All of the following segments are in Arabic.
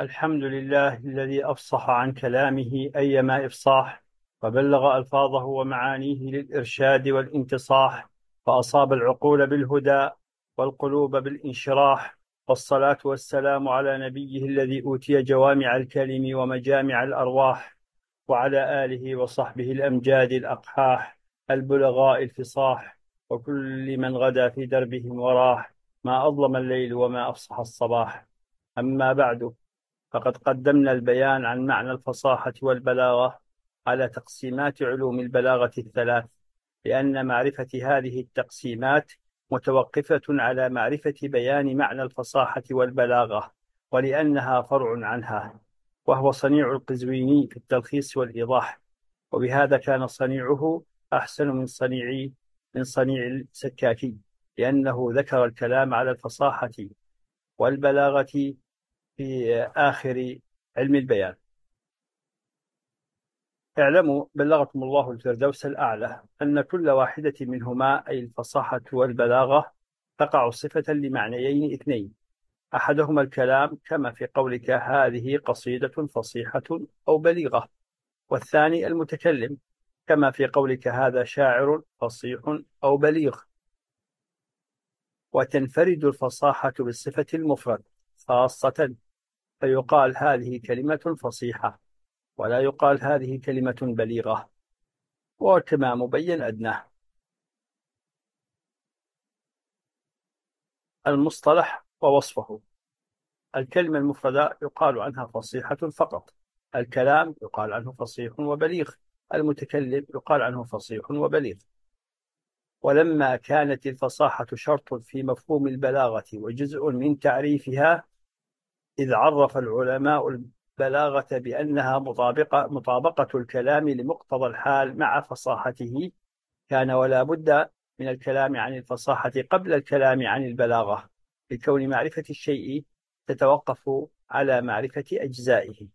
الحمد لله الذي أفصح عن كلامه أيما إفصاح، وبلغ ألفاظه ومعانيه للإرشاد والانتصاح، فأصاب العقول بالهدى والقلوب بالانشراح. والصلاة والسلام على نبيه الذي أوتي جوامع الكلم ومجامع الأرواح، وعلى آله وصحبه الأمجاد الأقحاح البلغاء الفصاح، وكل من غدا في دربهم وراح، ما أظلم الليل وما أفصح الصباح. أما بعد، فقد قدمنا البيان عن معنى الفصاحة والبلاغة على تقسيمات علوم البلاغة الثلاث، لأن معرفة هذه التقسيمات متوقفة على معرفة بيان معنى الفصاحة والبلاغة، ولأنها فرع عنها، وهو صنيع القزويني في التلخيص والإيضاح، وبهذا كان صنيعه أحسن من صنيع السكاكي، لأنه ذكر الكلام على الفصاحة والبلاغة في آخر علم البيان. اعلموا بلغكم الله الفردوس الأعلى أن كل واحدة منهما، أي الفصاحة والبلاغة، تقع صفة لمعنيين اثنين: أحدهما الكلام، كما في قولك هذه قصيدة فصيحة أو بليغة، والثاني المتكلم، كما في قولك هذا شاعر فصيح أو بليغ. وتنفرد الفصاحة بالصفة المفرد خاصة، فيقال هذه كلمة فصيحة، ولا يقال هذه كلمة بليغة، وكما مبين أدناه. المصطلح ووصفه: الكلمة المفردة يقال عنها فصيحة فقط، الكلام يقال عنه فصيح وبليغ، المتكلم يقال عنه فصيح وبليغ. ولما كانت الفصاحة شرط في مفهوم البلاغة وجزء من تعريفها، إذ عرف العلماء البلاغة بأنها مطابقة الكلام لمقتضى الحال مع فصاحته، كان ولا بد من الكلام عن الفصاحة قبل الكلام عن البلاغة، لكون معرفة الشيء تتوقف على معرفة أجزائه.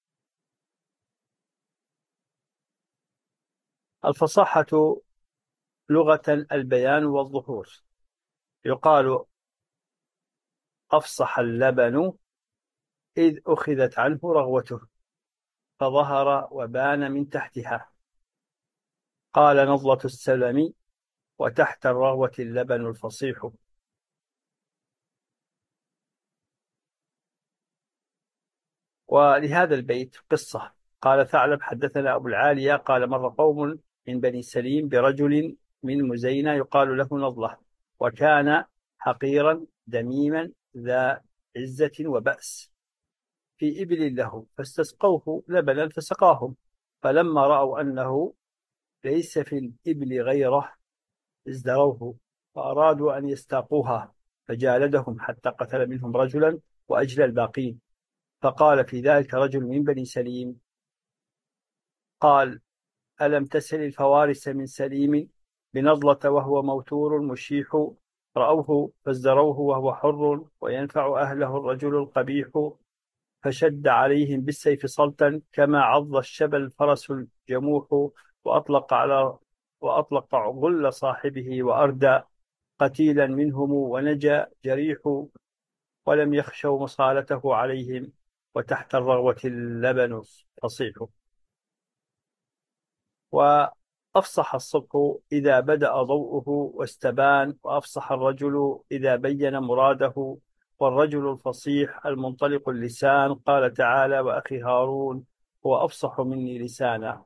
الفصاحة لغة البيان والظهور. يقال أفصح اللبن إذ أخذت عنه رغوته، فظهر وبان من تحتها. قال نضلة السلم وتحت الرغوة اللبن الفصيح. ولهذا البيت قصة. قال ثعلب حدثنا أبو العالية قال مر قوم من بني سليم برجل من مزينة يقال له نضلة، وكان حقيرا دميما ذا عزة وبأس، في إبل له، فاستسقوه لبنا فسقاهم، فلما رأوا أنه ليس في الإبل غيره ازدروه، فأرادوا أن يستاقوها، فجالدهم حتى قتل منهم رجلا وأجلى الباقين. فقال في ذلك رجل من بني سليم، قال ألم تسل الفوارس من سليم بنضلة وهو موتور مشيح، رأوه فازدروه وهو حر وينفع أهله الرجل القبيح، فشد عليهم بالسيف صلتا كما عض الشبل الفرس الجموح، وأطلق على وأطلق غل صاحبه وأردى قتيلا منهم ونجا جريح، ولم يخشوا مصالته عليهم، وتحت الرغوة اللبن فصيح. وأفصح الصبح إذا بدأ ضوءه واستبان، وأفصح الرجل إذا بين مراده، والرجل الفصيح المنطلق اللسان. قال تعالى وأخي هارون هو أفصح مني لسانا.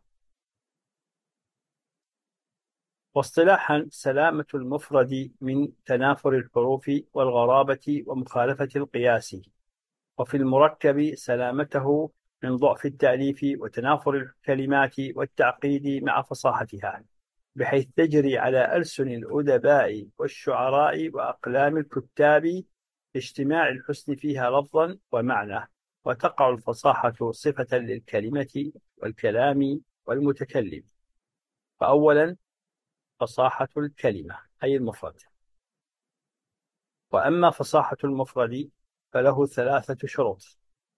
واصطلاحا سلامة المفرد من تنافر الحروف والغرابة ومخالفة القياس، وفي المركب سلامته من ضعف التأليف وتنافر الكلمات والتعقيد مع فصاحتها، بحيث تجري على ألسن الأدباء والشعراء وأقلام الكتاب لاجتماع الحسن فيها لفظا ومعنى، وتقع الفصاحة صفة للكلمة والكلام والمتكلم. فأولا فصاحة الكلمة أي المفرد. وأما فصاحة المفرد فله ثلاثة شروط،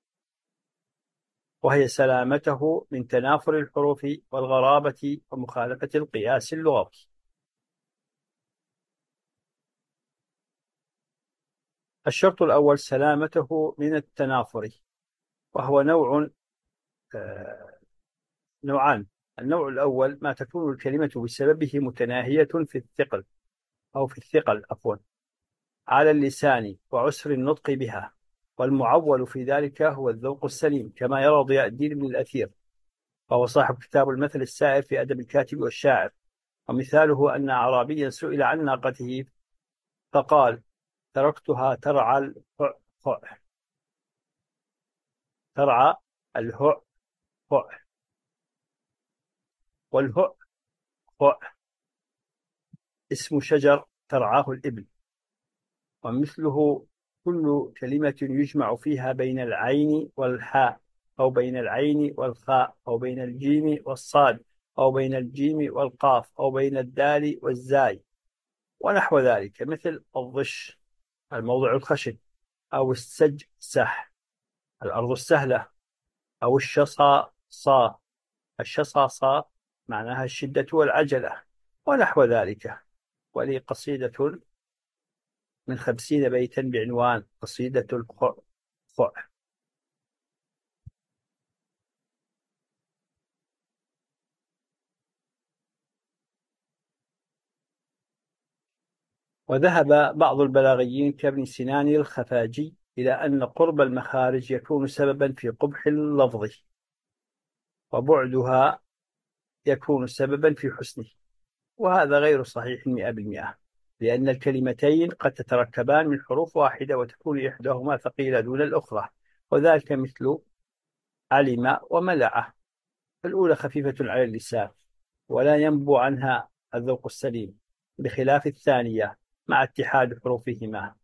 وهي سلامته من تنافر الحروف والغرابة ومخالفة القياس اللغوي. الشرط الأول سلامته من التنافر، وهو آه، نوعان. النوع الأول ما تكون الكلمة بسببه متناهية في الثقل، أو في الثقل عفوا، على اللسان وعسر النطق بها، والمعول في ذلك هو الذوق السليم، كما يرى ضياء الدين بن الأثير، وهو صاحب كتاب المثل السائر في أدب الكاتب والشاعر. ومثاله أن أعرابيا سئل عن ناقته فقال: تركتها ترعى الهؤ. ترعى الهؤ. والهؤ اسم شجر ترعاه الإبل. ومثله كل كلمة يجمع فيها بين العين والحاء، أو بين العين والخاء، أو بين الجيم والصاد، أو بين الجيم والقاف، أو بين الدال والزاي، ونحو ذلك، مثل الضش الموضع الخشن، أو السجسح الأرض السهلة، أو الشصاصة الشصاصة معناها الشدة والعجلة، ونحو ذلك. ولي قصيدة من 50 بيتا بعنوان قصيدة الخ. وذهب بعض البلاغيين كابن سنان الخفاجي إلى أن قرب المخارج يكون سببا في قبح اللفظ، وبعدها يكون سببا في حسنه، وهذا غير صحيح 100%، لأن الكلمتين قد تتركبان من حروف واحدة وتكون إحداهما ثقيلة دون الأخرى، وذلك مثل علم وملعه، الأولى خفيفة على اللسان ولا ينبو عنها الذوق السليم، بخلاف الثانية مع اتحاد حروفهما.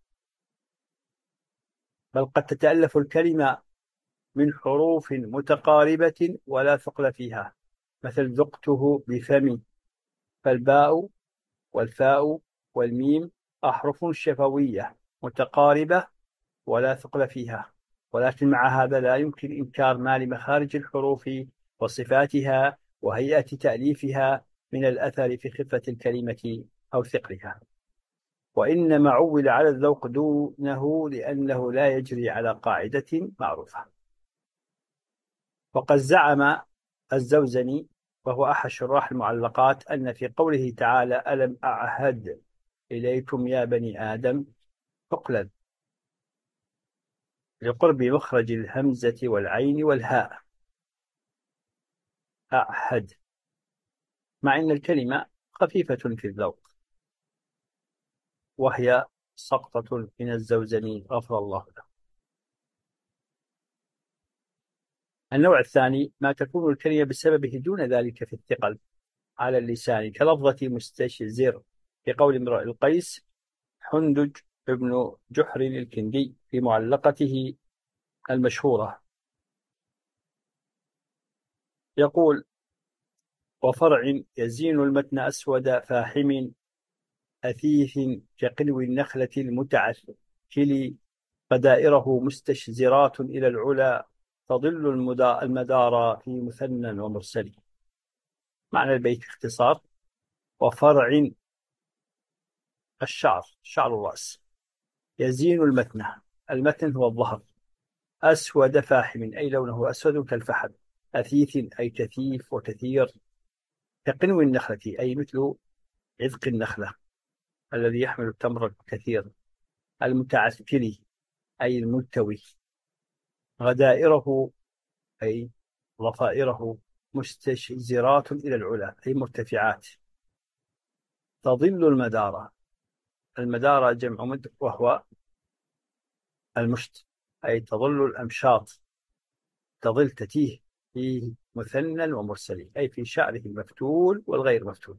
بل قد تتألف الكلمة من حروف متقاربة ولا ثقل فيها، مثل ذقته بفمي، فالباء والفاء والميم أحرف شفوية متقاربة ولا ثقل فيها، ولكن مع هذا لا يمكن إنكار ما لمخارج الحروف وصفاتها وهيئة تأليفها من الأثر في خفة الكلمة أو ثقلها، وإنما عول على الذوق دونه لأنه لا يجري على قاعدة معروفة. وقد زعم الزوزني وهو أحد شراح المعلقات أن في قوله تعالى: ألم أعهد إليكم يا بني آدم، ثقلا، لقرب مخرج الهمزة والعين والهاء، أعهد، مع أن الكلمة خفيفة في الذوق، وهي سقطة من الزوزني غفر الله له. النوع الثاني ما تكون الكلمة بسببه دون ذلك في الثقل على اللسان، كلفظة مستشزر، في قول امرؤ القيس حندج ابن جحر الكندي في معلقته المشهورة، يقول: وفرع يزين المتن أسود فاحم، أثيث كقلو النخلة المتعثل، فدائره مستشزرات إلى العلا، تضل المدار في مثنى ومرسل. معنى البيت اختصار: وفرع الشعر، شعر الرأس، يزين المتن، المتن هو الظهر، أسود فاحم أي لونه أسود كالفحم، أثيث أي كثيف وكثير، كقنو النخلة أي مثل عذق النخلة الذي يحمل التمر الكثير، المتعثل أي الملتوي، غدائره أي ضفائره، مستشزرات إلى العلا أي مرتفعات، تظل المدارة، المدارة جمع مد وهو المشت، أي تظل الأمشاط، تظل تتيه فيه مثنى ومرسل، أي في شعره المفتول والغير مفتول.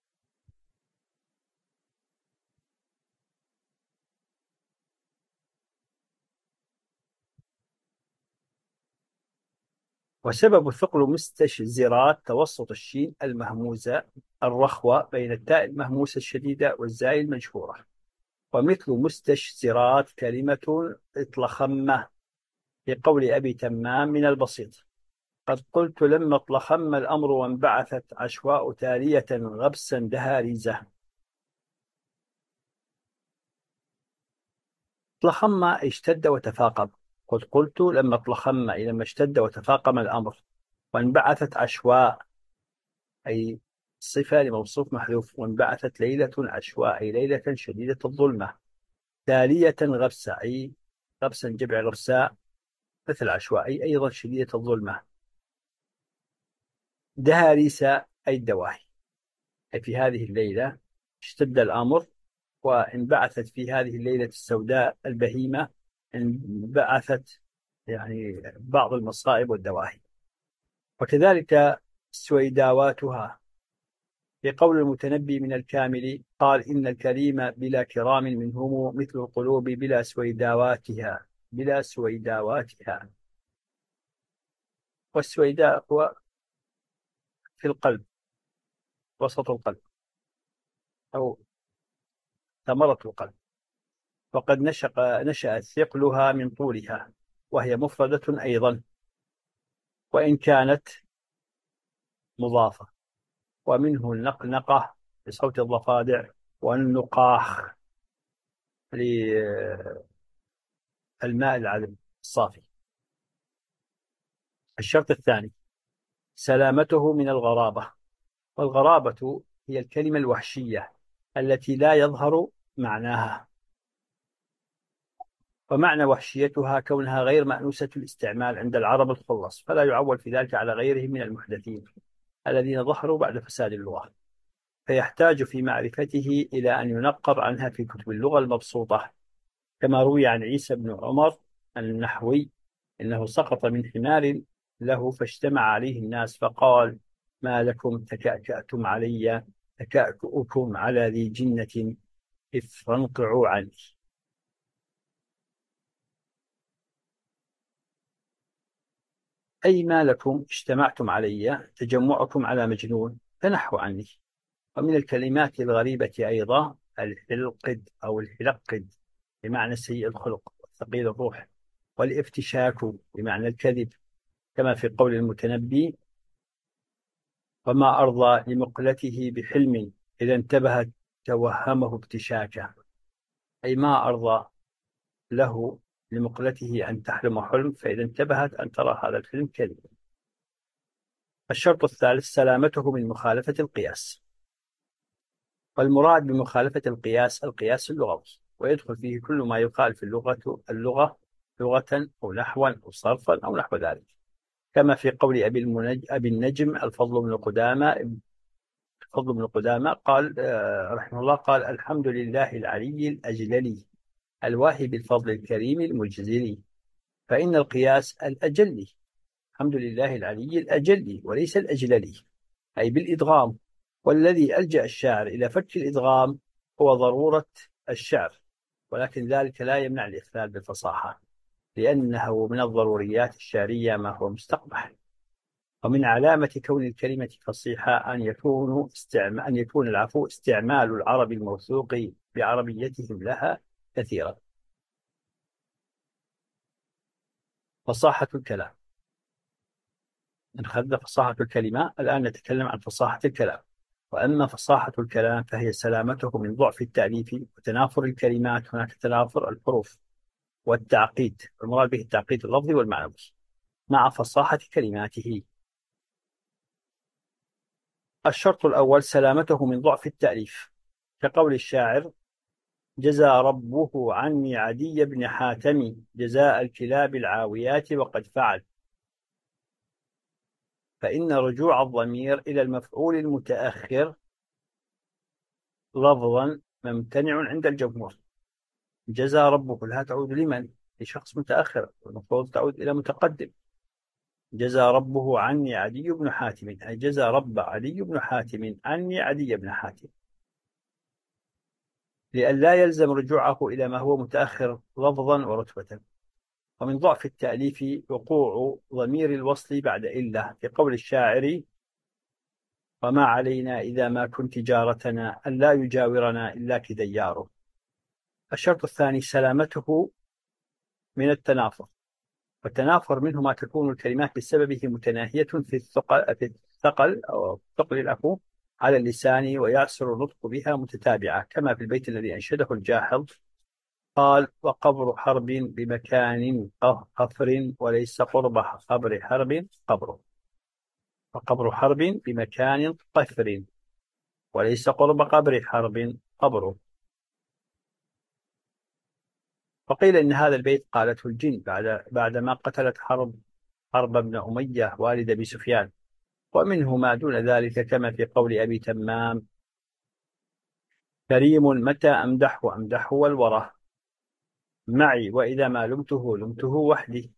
وسبب الثقل مستشزرات توسط الشين المهموزة الرخوة بين التاء المهموسة الشديدة والزاي المجهورة. ومثل مستشزرات كلمة اطلخمة، في قول أبي تمام من البسيط: قد قلت لما اطلخم الأمر وانبعثت عشواء تالية غبسا دهاريزة. اطلخم اشتد وتفاقم، قلت لما اطلخم أي لما اشتد وتفاقم الأمر. وانبعثت عشواء أي صفة لموصوف محذوف. وانبعثت ليلة عشواء أي ليلة شديدة الظلمة. تالية غبسة أي غبسا جمع غبساء مثل عشواء أي أيضا شديدة الظلمة. دهاليس أي الدواهي أي في هذه الليلة اشتد الأمر. وانبعثت في هذه الليلة السوداء البهيمة انبعثت يعني بعض المصائب والدواهي. وكذلك سويداواتها في قول المتنبي من الكامل قال إن الكريم بلا كرام منهم مثل القلوب بلا سويداواتها بلا سويداواتها. والسويداء هو في القلب وسط القلب أو ثمرة القلب. وقد نشأت ثقلها من طولها وهي مفردة أيضا وإن كانت مضافة. ومنه النقنقة بصوت الضفادع والنقاخ للماء العذب الصافي. الشرط الثاني سلامته من الغرابة. والغرابة هي الكلمة الوحشية التي لا يظهر معناها. ومعنى وحشيتها كونها غير مأنوسة الاستعمال عند العرب الخلص فلا يعول في ذلك على غيرهم من المحدثين الذين ظهروا بعد فساد اللغة. فيحتاج في معرفته إلى أن ينقر عنها في كتب اللغة المبسوطة كما روي عن عيسى بن عمر النحوي إنه سقط من حمار له فاجتمع عليه الناس فقال ما لكم تكأكأتم علي تكأكؤكم على ذي جنة فانقعوا عني. أي ما لكم اجتمعتم علي تجمعكم على مجنون فنحوا عني. ومن الكلمات الغريبة أيضا الحلقد أو الحلقد بمعنى سيء الخلق وثقيل الروح. والافتشاك بمعنى الكذب كما في قول المتنبي وما أرضى لمقلته بحلم إذا انتبهت توهمه ابتشاكا. أي ما أرضى له لمقلته أن تحلم حلم فإذا انتبهت أن ترى هذا الحلم كذب. الشرط الثالث سلامته من مخالفة القياس. والمراد بمخالفة القياس القياس اللغوي ويدخل فيه كل ما يقال في اللغة لغة أو نحوا أو صرفا أو نحو ذلك كما في قول أبي النجم الفضل بن قدامة قال رحمه الله قال الحمد لله العلي الأجللي الواهب الفضل الكريم المجزلي. فإن القياس الأجلي الحمد لله العلي الأجلي وليس الأجللي أي بالإدغام. والذي ألجأ الشاعر إلى فك الإدغام هو ضرورة الشعر ولكن ذلك لا يمنع الإخلال بالفصاحة لأنه من الضروريات الشعرية ما هو مستقبح. ومن علامة كون الكلمة فصيحة أن يكون العفو استعمال العرب الموثوق بعربيتهم لها كثيرا. فصاحة الكلام أخذنا فصاحة الكلمة الآن نتكلم عن فصاحة الكلام. وأما فصاحة الكلام فهي سلامته من ضعف التأليف وتنافر الكلمات. هناك تنافر الحروف والتعقيد والمراد به التعقيد اللفظي والمعنوي مع فصاحة كلماته. الشرط الأول سلامته من ضعف التأليف كقول الشاعر جزى ربه عني عدي بن حاتم جزاء الكلاب العاويات وقد فعل. فإن رجوع الضمير إلى المفعول المتأخر لفظا ممتنع عند الجمهور. جزى ربه لا تعود لمن؟ لشخص متأخر المفروض تعود إلى متقدم. جزى ربه عني عدي بن حاتم أي جزى رب عدي بن حاتم عني عدي بن حاتم لئلا يلزم رجوعه إلى ما هو متأخر لفظا ورتبة. ومن ضعف التأليف وقوع ضمير الوصل بعد إلا في قول الشاعر وما علينا إذا ما كنت جارتنا أن لا يجاورنا إلا كديار. الشرط الثاني سلامته من التنافر. والتنافر منه ما تكون الكلمات بسببه متناهية في الثقل أو ثقل العفو على اللسان ويعسر النطق بها متتابعة كما في البيت الذي أنشده الجاحظ قال وقبر حرب بمكان قفر وليس قرب قبر حرب قبره. وقبر حرب بمكان قفر وليس قرب قبر حرب قبره. وقيل إن هذا البيت قالته الجن بعدما قتلت حرب بن أمية والد أبي سفيان. ومنه ما دون ذلك كما في قول أبي تمام: كريم متى أمدحه والورى معي، وإذا ما لمته وحدي.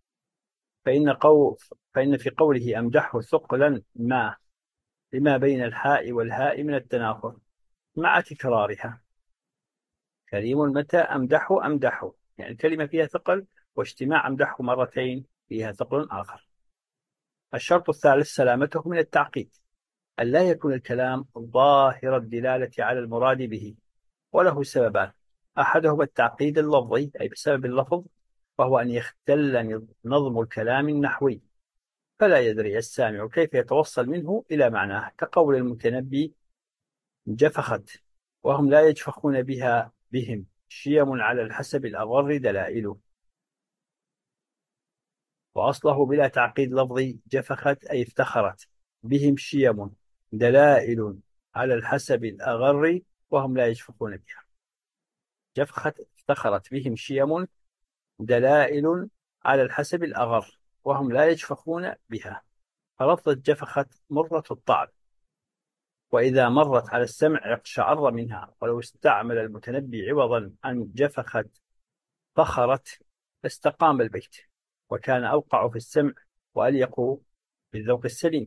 فإن في قوله أمدحه ثقلا ما لما بين الحاء والهاء من التنافر مع تكرارها. كريم متى أمدحه، يعني الكلمة فيها ثقل، واجتماع أمدحه مرتين فيها ثقل آخر. الشرط الثالث سلامته من التعقيد، أن لا يكون الكلام ظاهر الدلالة على المراد به، وله سببان: أحدهما التعقيد اللفظي أي بسبب اللفظ، وهو أن يختل نظم الكلام النحوي فلا يدري السامع كيف يتوصل منه إلى معناه، كقول المتنبي: جفخت، وهم لا يجفخون بهم شيم على الحسب الأغر دلائل. وأصله بلا تعقيد لفظي جفخت أي افتخرت بهم شيم دلائل على الحسب الأغر وهم لا يجفخون بها. جفخت افتخرت بهم شيم دلائل على الحسب الأغر وهم لا يجفخون بها. فلفظة جفخت مرة الطعم، وإذا مرت على السمع اقشعر منها، ولو استعمل المتنبي عوضا عن جفخت فخرت لاستقام البيت، وكان أوقع في السمع وأليق بالذوق السليم.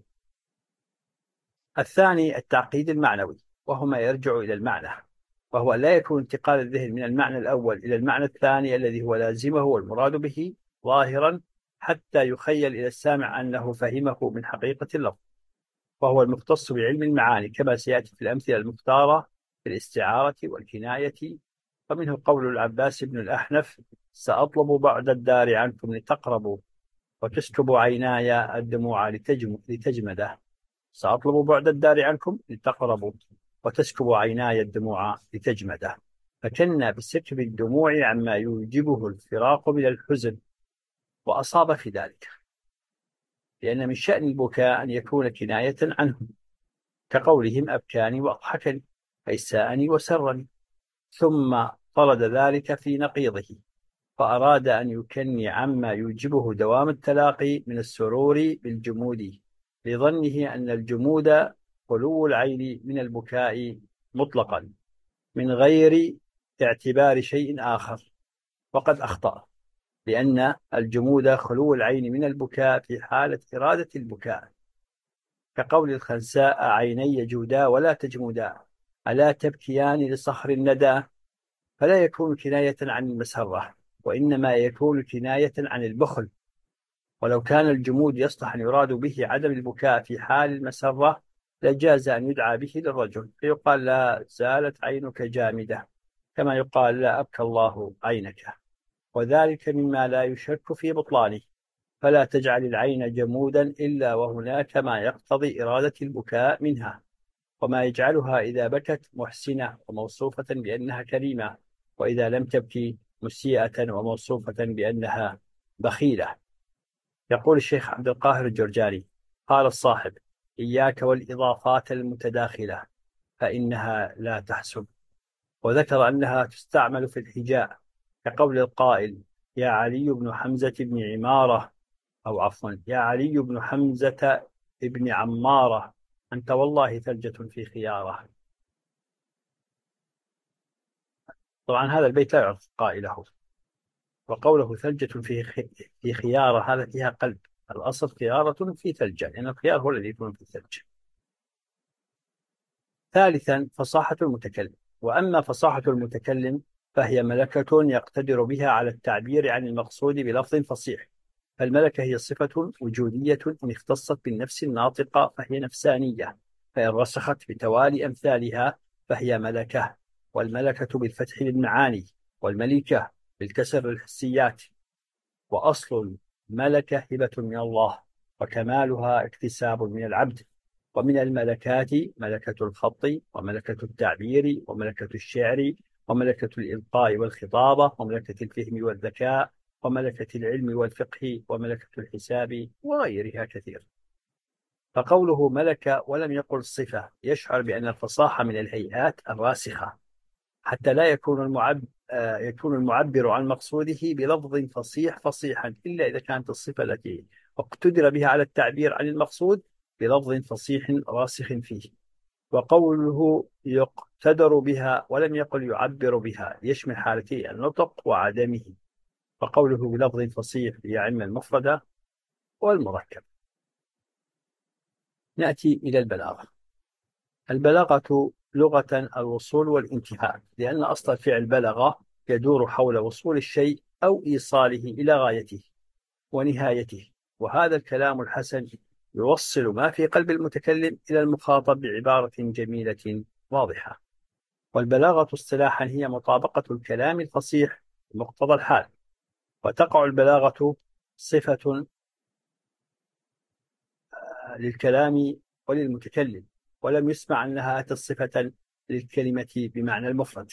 الثاني التعقيد المعنوي، وهو ما يرجع إلى المعنى، وهو لا يكون انتقال الذهن من المعنى الأول إلى المعنى الثاني الذي هو لازمه والمراد به ظاهرا حتى يخيل إلى السامع أنه فهمه من حقيقة اللفظ، وهو المختص بعلم المعاني كما سيأتي في الأمثلة المختارة في الاستعارة والكناية. ومنه قول العباس بن الأحنف: سأطلب بعد الدار عنكم لتقربوا وتسكب عيناي الدموع لتجمده. سأطلب بعد الدار عنكم لتقربوا وتسكب عيناي الدموع لتجمده، فكنا بسكب الدموع عما يوجبه الفراق من الحزن، وأصاب في ذلك، لأن من شأن البكاء أن يكون كناية عنهم، كقولهم أبكاني وأضحكني أي ساءني وسرني، ثم طرد ذلك في نقيضه، فأراد أن يكني عما يوجبه دوام التلاقي من السرور بالجمود، لظنه أن الجمود خلو العين من البكاء مطلقا من غير اعتبار شيء آخر، وقد أخطأ، لأن الجمود خلو العين من البكاء في حالة إرادة البكاء، كقول الخنساء: عيني جودا ولا تجمودا، ألا تبكيان لصخر الندى. فلا يكون كناية عن المسرة، وإنما يكون كناية عن البخل. ولو كان الجمود يصلح أن يراد به عدم البكاء في حال المسرة لجاز أن يدعى به للرجل، فيقال: لا زالت عينك جامدة، كما يقال: لا أبكى الله عينك، وذلك مما لا يشك في بطلانه. فلا تجعل العين جمودا إلا وهناك ما يقتضي إرادة البكاء منها، وما يجعلها إذا بكت محسنة وموصوفة بأنها كريمة، وإذا لم تبكي مسيئة وموصوفة بأنها بخيلة. يقول الشيخ عبد القاهر الجرجاني: قال الصاحب: إياك والإضافات المتداخلة فإنها لا تحسب. وذكر أنها تستعمل في الحجاء، كقول القائل: يا علي بن حمزة بن عمارة، أو عفوا يا علي بن حمزة بن عمارة، أنت والله ثلجة في خيارة. طبعا هذا البيت لا يعرف قائله، وقوله ثلجة في خيارة هذا فيها قلب، الأصل خيارة في ثلجة، لأن الخيار هو الذي يكون في الثلج. ثالثا فصاحة المتكلم. وأما فصاحة المتكلم فهي ملكة يقتدر بها على التعبير عن المقصود بلفظ فصيح. فالملكة هي صفة وجودية إن اختصت بالنفس الناطقة فهي نفسانية، فإن رسخت بتوالي أمثالها فهي ملكة. والملكة بالفتح للمعاني، والملكة بالكسر للحسيات. وأصل الملكة هبة من الله، وكمالها اكتساب من العبد. ومن الملكات ملكة الخط وملكة التعبير وملكة الشعر وملكة الإلقاء والخطابة، وملكة الفهم والذكاء، وملكة العلم والفقه، وملكة الحساب، وغيرها كثير. فقوله ملك ولم يقل صفة يشعر بأن الفصاحة من الهيئات الراسخة، حتى لا يكون المعبر عن مقصوده بلفظ فصيح فصيحا إلا إذا كانت الصفة التي اقتدر بها على التعبير عن المقصود بلفظ فصيح راسخ فيه. وقوله يقتدر بها ولم يقل يعبر بها يشمل حالتي النطق وعدمه، وقوله بلفظ فصيح يعم المفرد والمركب. نأتي إلى البلاغة. البلاغة لغة الوصول والانتهاء، لأن أصل الفعل بلغ يدور حول وصول الشيء أو إيصاله إلى غايته ونهايته، وهذا الكلام الحسن يوصل ما في قلب المتكلم إلى المخاطب بعبارة جميلة واضحة. والبلاغة اصطلاحا هي مطابقة الكلام الفصيح بمقتضى الحال، وتقع البلاغة صفة للكلام وللمتكلم، ولم يسمع أنها أتت صفة للكلمة بمعنى المفرد.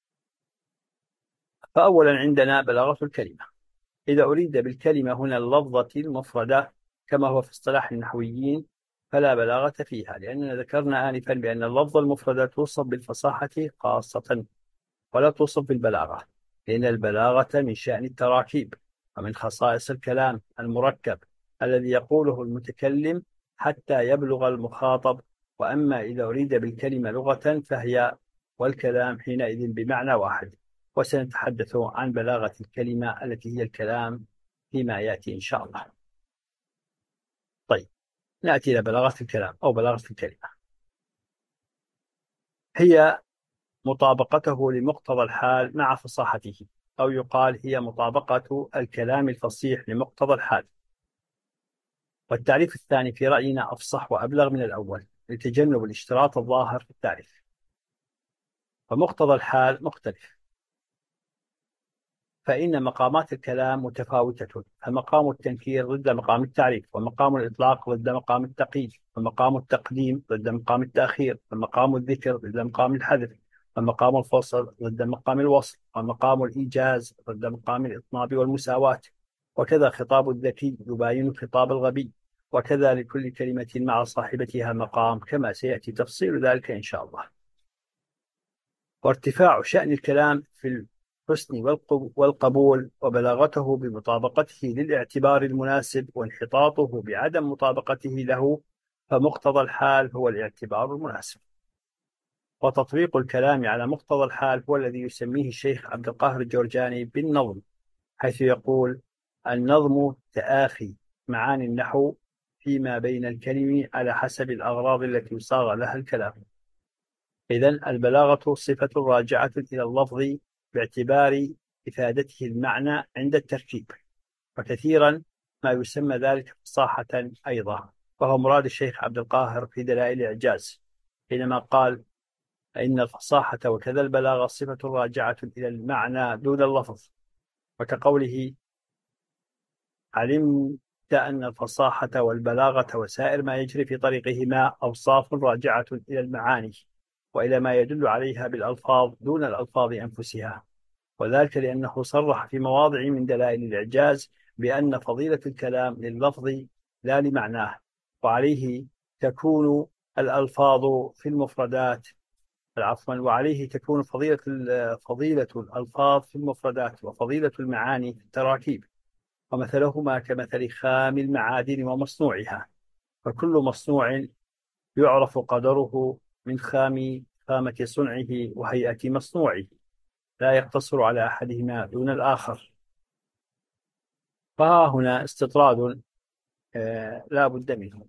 فأولا عندنا بلاغة الكلمة. إذا أريد بالكلمة هنا اللفظة المفردة كما هو في اصطلاح النحويين فلا بلاغة فيها، لأننا ذكرنا آنفا بأن اللفظ المفردة توصف بالفصاحة خاصة ولا توصف بالبلاغة، لأن البلاغة من شأن التراكيب ومن خصائص الكلام المركب الذي يقوله المتكلم حتى يبلغ المخاطب. وأما إذا أريد بالكلمة لغة فهي والكلام حينئذ بمعنى واحد، وسنتحدث عن بلاغة الكلمة التي هي الكلام فيما يأتي إن شاء الله. طيب، نأتي إلى بلاغة الكلام أو بلاغة الكلمة. هي مطابقته لمقتضى الحال مع فصاحته، أو يقال هي مطابقة الكلام الفصيح لمقتضى الحال. والتعريف الثاني في رأينا أفصح وأبلغ من الأول لتجنب الاشتراط الظاهر في التعريف. فمقتضى الحال مختلف، فإن مقامات الكلام متفاوتة، فمقام التنكير ضد مقام التعريف، ومقام الإطلاق ضد مقام التقييد، ومقام التقديم ضد مقام التأخير، ومقام الذكر ضد مقام الحذف، ومقام الفصل ضد مقام الوصل، ومقام الإيجاز ضد مقام الإطناب والمساواة. وكذا خطاب الذكي يباين خطاب الغبي، وكذا لكل كلمة مع صاحبتها مقام، كما سيأتي تفصيل ذلك إن شاء الله. وارتفاع شأن الكلام في الحسن والقبول، وبلاغته بمطابقته للاعتبار المناسب، وانحطاطه بعدم مطابقته له، فمقتضى الحال هو الاعتبار المناسب. وتطبيق الكلام على مقتضى الحال هو الذي يسميه الشيخ عبد القاهر الجرجاني بالنظم، حيث يقول: النظم تآخي معاني النحو فيما بين الكلم على حسب الأغراض التي صاغ لها الكلام. إذن البلاغة صفة راجعة إلى اللفظ باعتبار إفادته المعنى عند التركيب، وكثيرا ما يسمى ذلك فصاحة أيضا، وهو مراد الشيخ عبد القاهر في دلائل الإعجاز حينما قال: إن الفصاحة وكذا البلاغة صفة راجعة إلى المعنى دون اللفظ. وكقوله: علمت أن الفصاحة والبلاغة وسائر ما يجري في طريقهما أوصاف راجعة إلى المعاني وإلى ما يدل عليها بالألفاظ دون الألفاظ أنفسها، وذلك لأنه صرح في مواضع من دلائل الإعجاز بأن فضيلة الكلام لللفظ لا لمعناه، وعليه تكون الألفاظ في المفردات وعليه تكون فضيلة الألفاظ في المفردات وفضيلة المعاني في التراكيب، ومثلهما كمثل خام المعادن ومصنوعها، فكل مصنوع يعرف قدره من خامة صنعه وهيئة مصنوعه، لا يقتصر على أحدهما دون الآخر. فها هنا استطراد لا بد منه.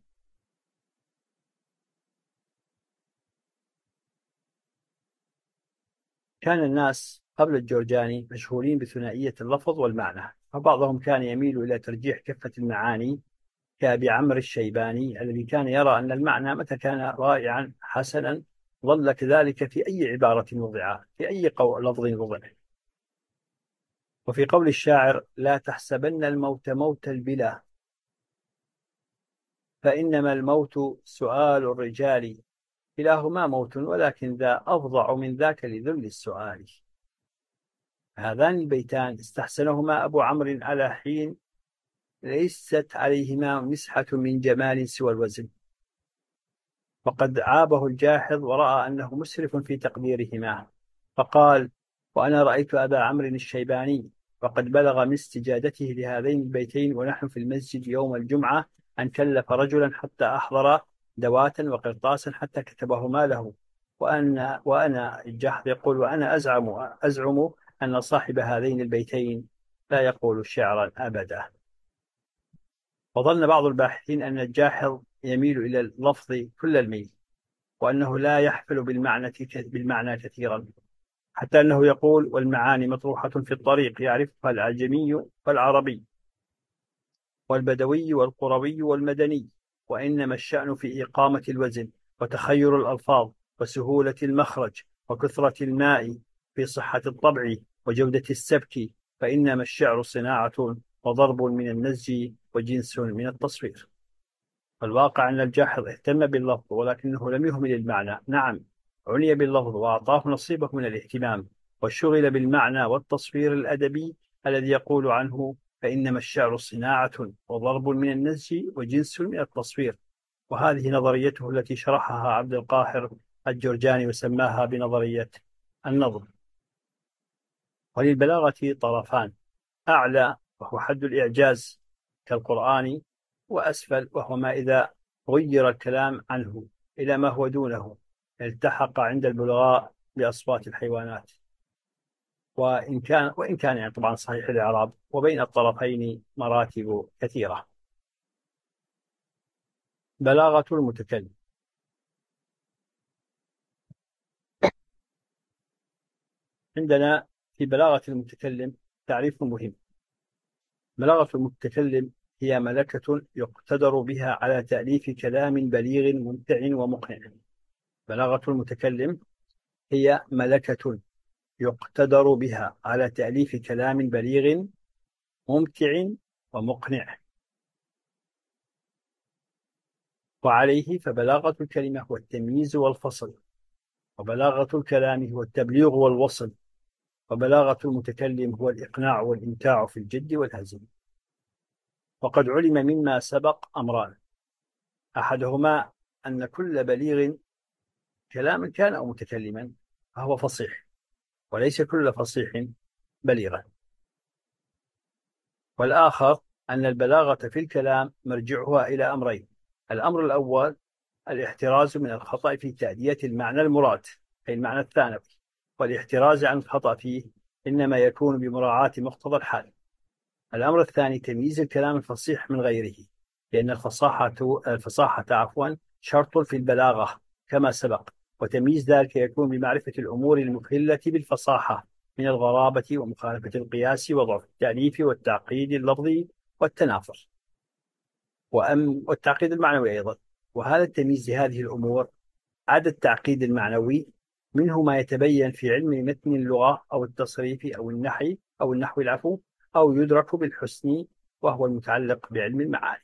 كان الناس قبل الجرجاني مشهورين بثنائية اللفظ والمعنى، فبعضهم كان يميل إلى ترجيح كفة المعاني كأبي عمرو الشيباني الذي كان يرى أن المعنى متى كان رائعا حسنا ظل كذلك في أي عبارة وضع، في أي لفظ وضع. وفي قول الشاعر: لا تحسبن الموت موت البلا، فإنما الموت سؤال الرجال، كلاهما موت ولكن ذا أفظع من ذاك لذل السؤال. هذان البيتان استحسنهما أبو عمرو على حين ليست عليهما مسحة من جمال سوى الوزن، وقد عابه الجاحظ ورأى أنه مسرف في تقديرهما، فقال: وأنا رأيت أبا عمرو الشيباني وقد بلغ من استجادته لهذين البيتين ونحن في المسجد يوم الجمعة أن كلف رجلا حتى أحضر دواتا وقرطاسا حتى كتبهما له، وأنا الجاحظ يقول: وأنا أزعم أن صاحب هذين البيتين لا يقول شعرا أبدا. وظن بعض الباحثين أن الجاحظ يميل إلى اللفظ كل الميل، وأنه لا يحفل بالمعنى كثيرا، حتى أنه يقول: والمعاني مطروحة في الطريق يعرفها الأعجمي والعربي والبدوي والقروي والمدني، وإنما الشأن في إقامة الوزن وتخير الألفاظ وسهولة المخرج وكثرة الماء في صحة الطبع وجودة السبك، فإنما الشعر صناعة وضرب من النزج وجنس من التصوير. فالواقع أن الجاحظ اهتم باللفظ ولكنه لم يهمل المعنى. نعم، عني باللفظ وأعطاه نصيبه من الاهتمام، وشغل بالمعنى والتصوير الأدبي الذي يقول عنه: فإنما الشعر صناعة وضرب من النسج وجنس من التصوير. وهذه نظريته التي شرحها عبد القاهر الجرجاني وسماها بنظرية النظم. وللبلاغة طرفان: أعلى وهو حد الإعجاز كالقرآن، وأسفل وهو ما إذا غير الكلام عنه إلى ما هو دونه التحق عند البلغاء بأصوات الحيوانات. وإن كان يعني طبعا صحيح الإعراب، وبين الطرفين مراتب كثيرة. بلاغة المتكلم. عندنا في بلاغة المتكلم تعريف مهم: بلاغة المتكلم هي ملكة يقتدر بها على تأليف كلام بليغ ممتع ومقنع. بلاغة المتكلم هي ملكة يقتدر بها على تأليف كلام بليغ ممتع ومقنع. وعليه فبلاغة الكلمة هو التمييز والفصل، وبلاغة الكلام هو التبليغ والوصل، وبلاغة المتكلم هو الإقناع والإمتاع في الجد والهزل. وقد علم مما سبق أمران: أحدهما أن كل بليغ كلاما كان أو متكلما فهو فصيح، وليس كل فصيح بليغا. والآخر أن البلاغة في الكلام مرجعها إلى أمرين: الأمر الأول الاحتراز من الخطأ في تأدية المعنى المراد، أي المعنى الثانوي، والاحتراز عن الخطأ فيه إنما يكون بمراعاة مقتضى الحال. الأمر الثاني تمييز الكلام الفصيح من غيره، لأن الفصاحة شرط في البلاغة كما سبق، وتمييز ذلك يكون بمعرفة الأمور المخلة بالفصاحة من الغرابة ومخالفة القياس وضعف التأليف والتعقيد اللفظي والتنافر والتعقيد المعنوي أيضا. وهذا التمييز لهذه الأمور عدا التعقيد المعنوي منه ما يتبين في علم متن اللغة أو التصريف أو النحو العفو، أو يدرك بالحسن وهو المتعلق بعلم المعاني.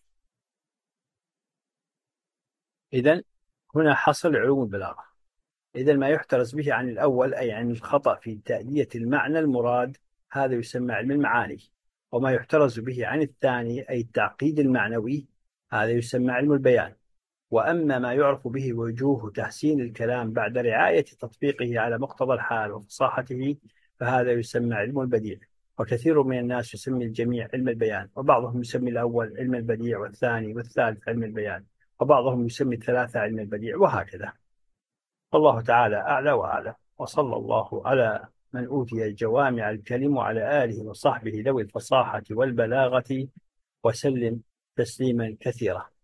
إذن هنا حصل علوم البلاغة. إذن ما يحترز به عن الأول أي عن الخطأ في تأدية المعنى المراد هذا يسمى علم المعاني، وما يحترز به عن الثاني أي التعقيد المعنوي هذا يسمى علم البيان. وأما ما يعرف به وجوه تحسين الكلام بعد رعاية تطبيقه على مقتضى الحال وفصاحته فهذا يسمى علم البديع. وكثير من الناس يسمي الجميع علم البيان، وبعضهم يسمي الأول علم البديع والثاني والثالث علم البيان، وبعضهم يسمي الثلاثة علم البديع، وهكذا. والله تعالى أعلى وأعلم، وصلى الله على من أوتي جوامع الكلم وعلى آله وصحبه ذوي الفصاحة والبلاغة وسلم تسليما كثيرا.